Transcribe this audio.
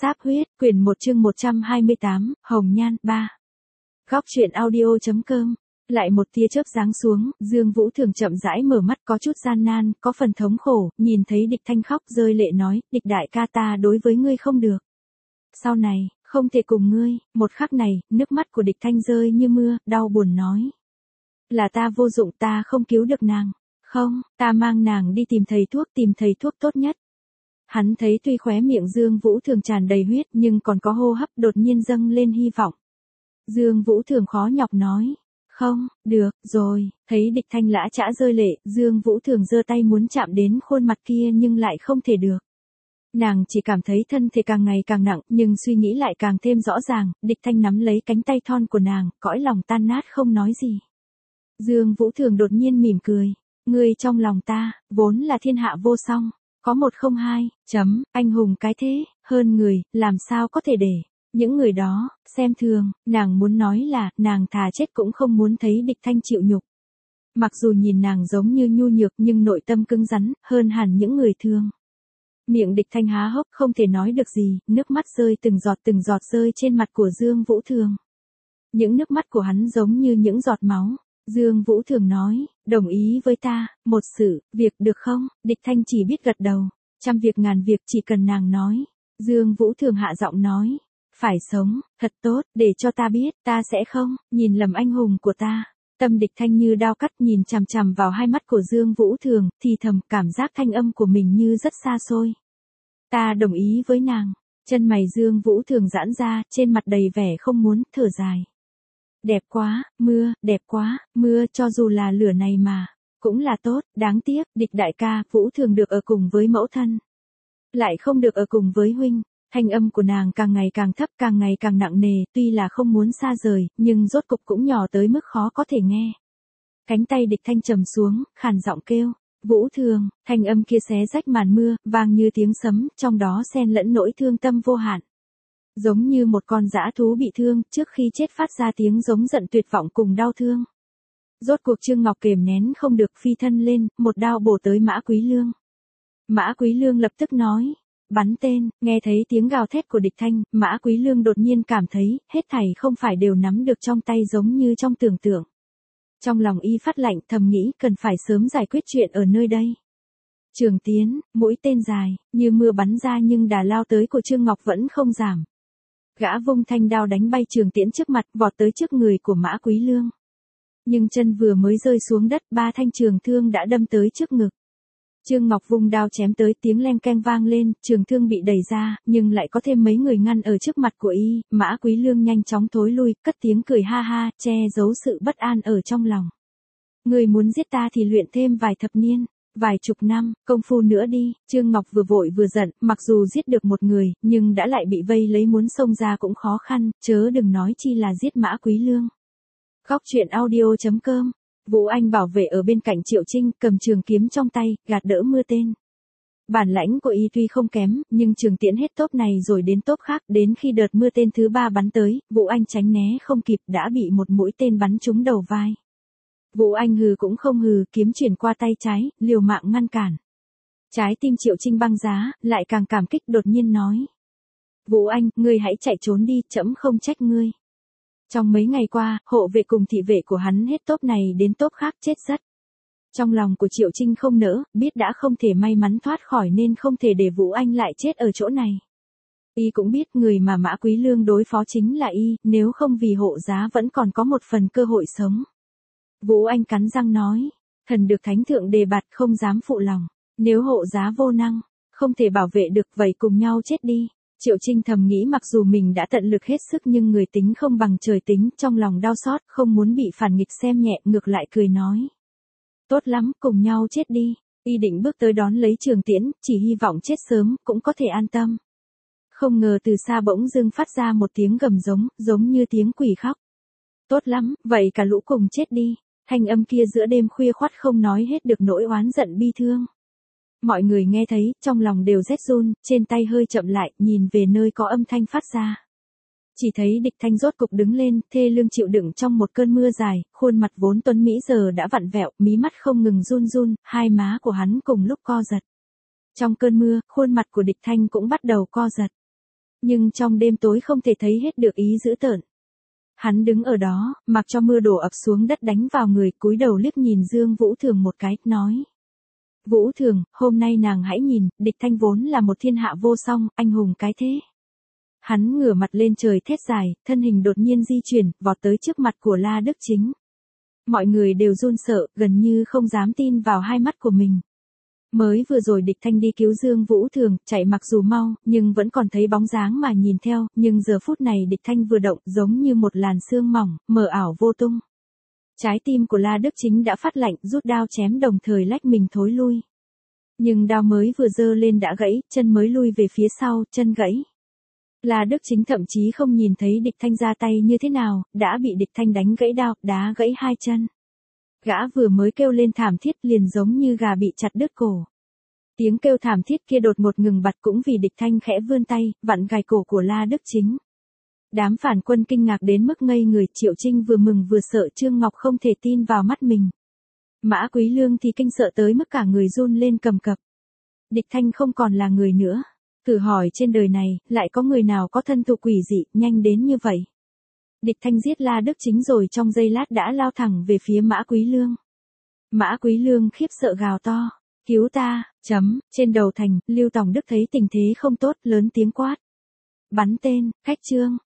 Sáp huyết, quyển 1 chương 128, Hồng Nhan 3. Góc truyện audio.com. Lại một tia chớp giáng xuống, Dương Vũ Thường chậm rãi mở mắt có chút gian nan, có phần thống khổ, nhìn thấy Địch Thanh khóc rơi lệ nói, Địch đại ca ta đối với ngươi không được. Sau này, không thể cùng ngươi, một khắc này, nước mắt của Địch Thanh rơi như mưa, đau buồn nói. Là ta vô dụng, ta không cứu được nàng. Không, ta mang nàng đi tìm thầy thuốc tốt nhất. Hắn thấy tuy khóe miệng Dương Vũ Thường tràn đầy huyết nhưng còn có hô hấp đột nhiên dâng lên hy vọng. Dương Vũ Thường khó nhọc nói. Không, được, rồi, thấy Địch Thanh lã chã rơi lệ, Dương Vũ Thường giơ tay muốn chạm đến khuôn mặt kia nhưng lại không thể được. Nàng chỉ cảm thấy thân thể càng ngày càng nặng nhưng suy nghĩ lại càng thêm rõ ràng, Địch Thanh nắm lấy cánh tay thon của nàng, cõi lòng tan nát không nói gì. Dương Vũ Thường đột nhiên mỉm cười. Ngươi trong lòng ta, vốn là thiên hạ vô song. Có một không hai, anh hùng cái thế, hơn người, làm sao có thể để những người đó xem thường, nàng muốn nói là, nàng thà chết cũng không muốn thấy Địch Thanh chịu nhục. Mặc dù nhìn nàng giống như nhu nhược nhưng nội tâm cứng rắn, hơn hẳn những người thường. Miệng Địch Thanh há hốc không thể nói được gì, nước mắt rơi từng giọt rơi trên mặt của Dương Vũ Thường. Những nước mắt của hắn giống như những giọt máu. Dương Vũ Thường nói, đồng ý với ta, một sự, việc được không? Địch Thanh chỉ biết gật đầu, trăm việc ngàn việc chỉ cần nàng nói. Dương Vũ Thường hạ giọng nói, phải sống, thật tốt, để cho ta biết, ta sẽ không, nhìn lầm anh hùng của ta. Tâm Địch Thanh như đao cắt nhìn chằm chằm vào hai mắt của Dương Vũ Thường, thì thầm cảm giác thanh âm của mình như rất xa xôi. Ta đồng ý với nàng, chân mày Dương Vũ Thường giãn ra, trên mặt đầy vẻ không muốn, thở dài. Đẹp quá, mưa cho dù là lửa này mà, cũng là tốt, đáng tiếc, Địch đại ca, Vũ Thường được ở cùng với mẫu thân. Lại không được ở cùng với huynh, thanh âm của nàng càng ngày càng thấp càng ngày càng nặng nề, tuy là không muốn xa rời, nhưng rốt cục cũng nhỏ tới mức khó có thể nghe. Cánh tay Địch Thanh trầm xuống, khàn giọng kêu, Vũ Thường, thanh âm kia xé rách màn mưa, vang như tiếng sấm, trong đó xen lẫn nỗi thương tâm vô hạn. Giống như một con dã thú bị thương, trước khi chết phát ra tiếng giống giận tuyệt vọng cùng đau thương. Rốt cuộc Trương Ngọc kềm nén không được phi thân lên, một đao bổ tới Mã Quý Lương. Mã Quý Lương lập tức nói, bắn tên, nghe thấy tiếng gào thét của Địch Thanh, Mã Quý Lương đột nhiên cảm thấy, hết thảy không phải đều nắm được trong tay giống như trong tưởng tượng. Trong lòng y phát lạnh thầm nghĩ cần phải sớm giải quyết chuyện ở nơi đây. Trường tiến, mũi tên dài, như mưa bắn ra nhưng đà lao tới của Trương Ngọc vẫn không giảm. Gã vung thanh đao đánh bay trường tiễn trước mặt, vọt tới trước người của Mã Quý Lương. Nhưng chân vừa mới rơi xuống đất, ba thanh trường thương đã đâm tới trước ngực. Trương Ngọc vung đao chém tới, tiếng leng keng vang lên, trường thương bị đẩy ra, nhưng lại có thêm mấy người ngăn ở trước mặt của y, Mã Quý Lương nhanh chóng thối lui, cất tiếng cười ha ha, che giấu sự bất an ở trong lòng. Người muốn giết ta thì luyện thêm vài thập niên. Vài chục năm, công phu nữa đi, Trương Ngọc vừa vội vừa giận, mặc dù giết được một người, nhưng đã lại bị vây lấy muốn xông ra cũng khó khăn, chớ đừng nói chi là giết Mã Quý Lương. Góc truyện audio.com. Vũ Anh bảo vệ ở bên cạnh Triệu Trinh, cầm trường kiếm trong tay, gạt đỡ mưa tên. Bản lãnh của y tuy không kém, nhưng trường tiễn hết tốp này rồi đến tốp khác, đến khi đợt mưa tên thứ 3 bắn tới, Vũ Anh tránh né không kịp đã bị một mũi tên bắn trúng đầu vai. Vũ Anh hừ cũng không hừ, kiếm chuyển qua tay trái, liều mạng ngăn cản. Trái tim Triệu Trinh băng giá, lại càng cảm kích đột nhiên nói. Vũ Anh, ngươi hãy chạy trốn đi, trẫm không trách ngươi. Trong mấy ngày qua, hộ vệ cùng thị vệ của hắn hết tốp này đến tốp khác chết rất. Trong lòng của Triệu Trinh không nỡ, biết đã không thể may mắn thoát khỏi nên không thể để Vũ Anh lại chết ở chỗ này. Y cũng biết người mà Mã Quý Lương đối phó chính là y, nếu không vì hộ giá vẫn còn có một phần cơ hội sống. Vũ Anh cắn răng nói, thần được thánh thượng đề bạt không dám phụ lòng, nếu hộ giá vô năng, không thể bảo vệ được vậy cùng nhau chết đi. Triệu Trinh thầm nghĩ mặc dù mình đã tận lực hết sức nhưng người tính không bằng trời tính, trong lòng đau xót, không muốn bị phản nghịch xem nhẹ, ngược lại cười nói. Tốt lắm, cùng nhau chết đi. Y định bước tới đón lấy trường tiễn, chỉ hy vọng chết sớm, cũng có thể an tâm. Không ngờ từ xa bỗng dưng phát ra một tiếng gầm giống như tiếng quỷ khóc. Tốt lắm, vậy cả lũ cùng chết đi. Thanh âm kia giữa đêm khuya khoắt không nói hết được nỗi oán giận bi thương. Mọi người nghe thấy, trong lòng đều rét run, trên tay hơi chậm lại, nhìn về nơi có âm thanh phát ra. Chỉ thấy Địch Thanh rốt cục đứng lên, thê lương chịu đựng trong một cơn mưa dài, khuôn mặt vốn tuấn mỹ giờ đã vặn vẹo, mí mắt không ngừng run run, hai má của hắn cùng lúc co giật. Trong cơn mưa, khuôn mặt của Địch Thanh cũng bắt đầu co giật. Nhưng trong đêm tối không thể thấy hết được ý dữ tợn. Hắn đứng ở đó, mặc cho mưa đổ ập xuống đất đánh vào người, cúi đầu liếc nhìn Dương Vũ Thường một cái, nói. Vũ Thường, hôm nay nàng hãy nhìn, địch thanh vốn là một thiên hạ vô song, anh hùng cái thế. Hắn ngửa mặt lên trời thét dài, thân hình đột nhiên di chuyển, vọt tới trước mặt của La Đức Chính. Mọi người đều run sợ, gần như không dám tin vào hai mắt của mình. Mới vừa rồi địch thanh đi cứu Dương Vũ Thường, chạy mặc dù mau, nhưng vẫn còn thấy bóng dáng mà nhìn theo, nhưng giờ phút này địch thanh vừa động giống như một làn sương mỏng, mờ ảo vô tung. Trái tim của La Đức Chính đã phát lạnh, rút đao chém đồng thời lách mình thối lui. Nhưng đao mới vừa giơ lên đã gãy, chân mới lui về phía sau, chân gãy. La Đức Chính thậm chí không nhìn thấy địch thanh ra tay như thế nào, đã bị địch thanh đánh gãy đao, đá gãy hai chân. Gã vừa mới kêu lên thảm thiết liền giống như gà bị chặt đứt cổ. Tiếng kêu thảm thiết kia đột ngột ngừng bặt cũng vì địch thanh khẽ vươn tay, vặn gài cổ của La Đức Chính. Đám phản quân kinh ngạc đến mức ngây người, Triệu Trinh vừa mừng vừa sợ, Trương Ngọc không thể tin vào mắt mình. Mã Quý Lương thì kinh sợ tới mức cả người run lên cầm cập. Địch thanh không còn là người nữa. Thử hỏi trên đời này, lại có người nào có thân thủ quỷ dị, nhanh đến như vậy. Địch thanh giết La Đức Chính rồi trong giây lát đã lao thẳng về phía Mã Quý Lương. Mã Quý Lương khiếp sợ gào to. Cứu ta, trên đầu thành, Lưu Tòng Đức thấy tình thế không tốt, lớn tiếng quát. Bắn tên, khách trương,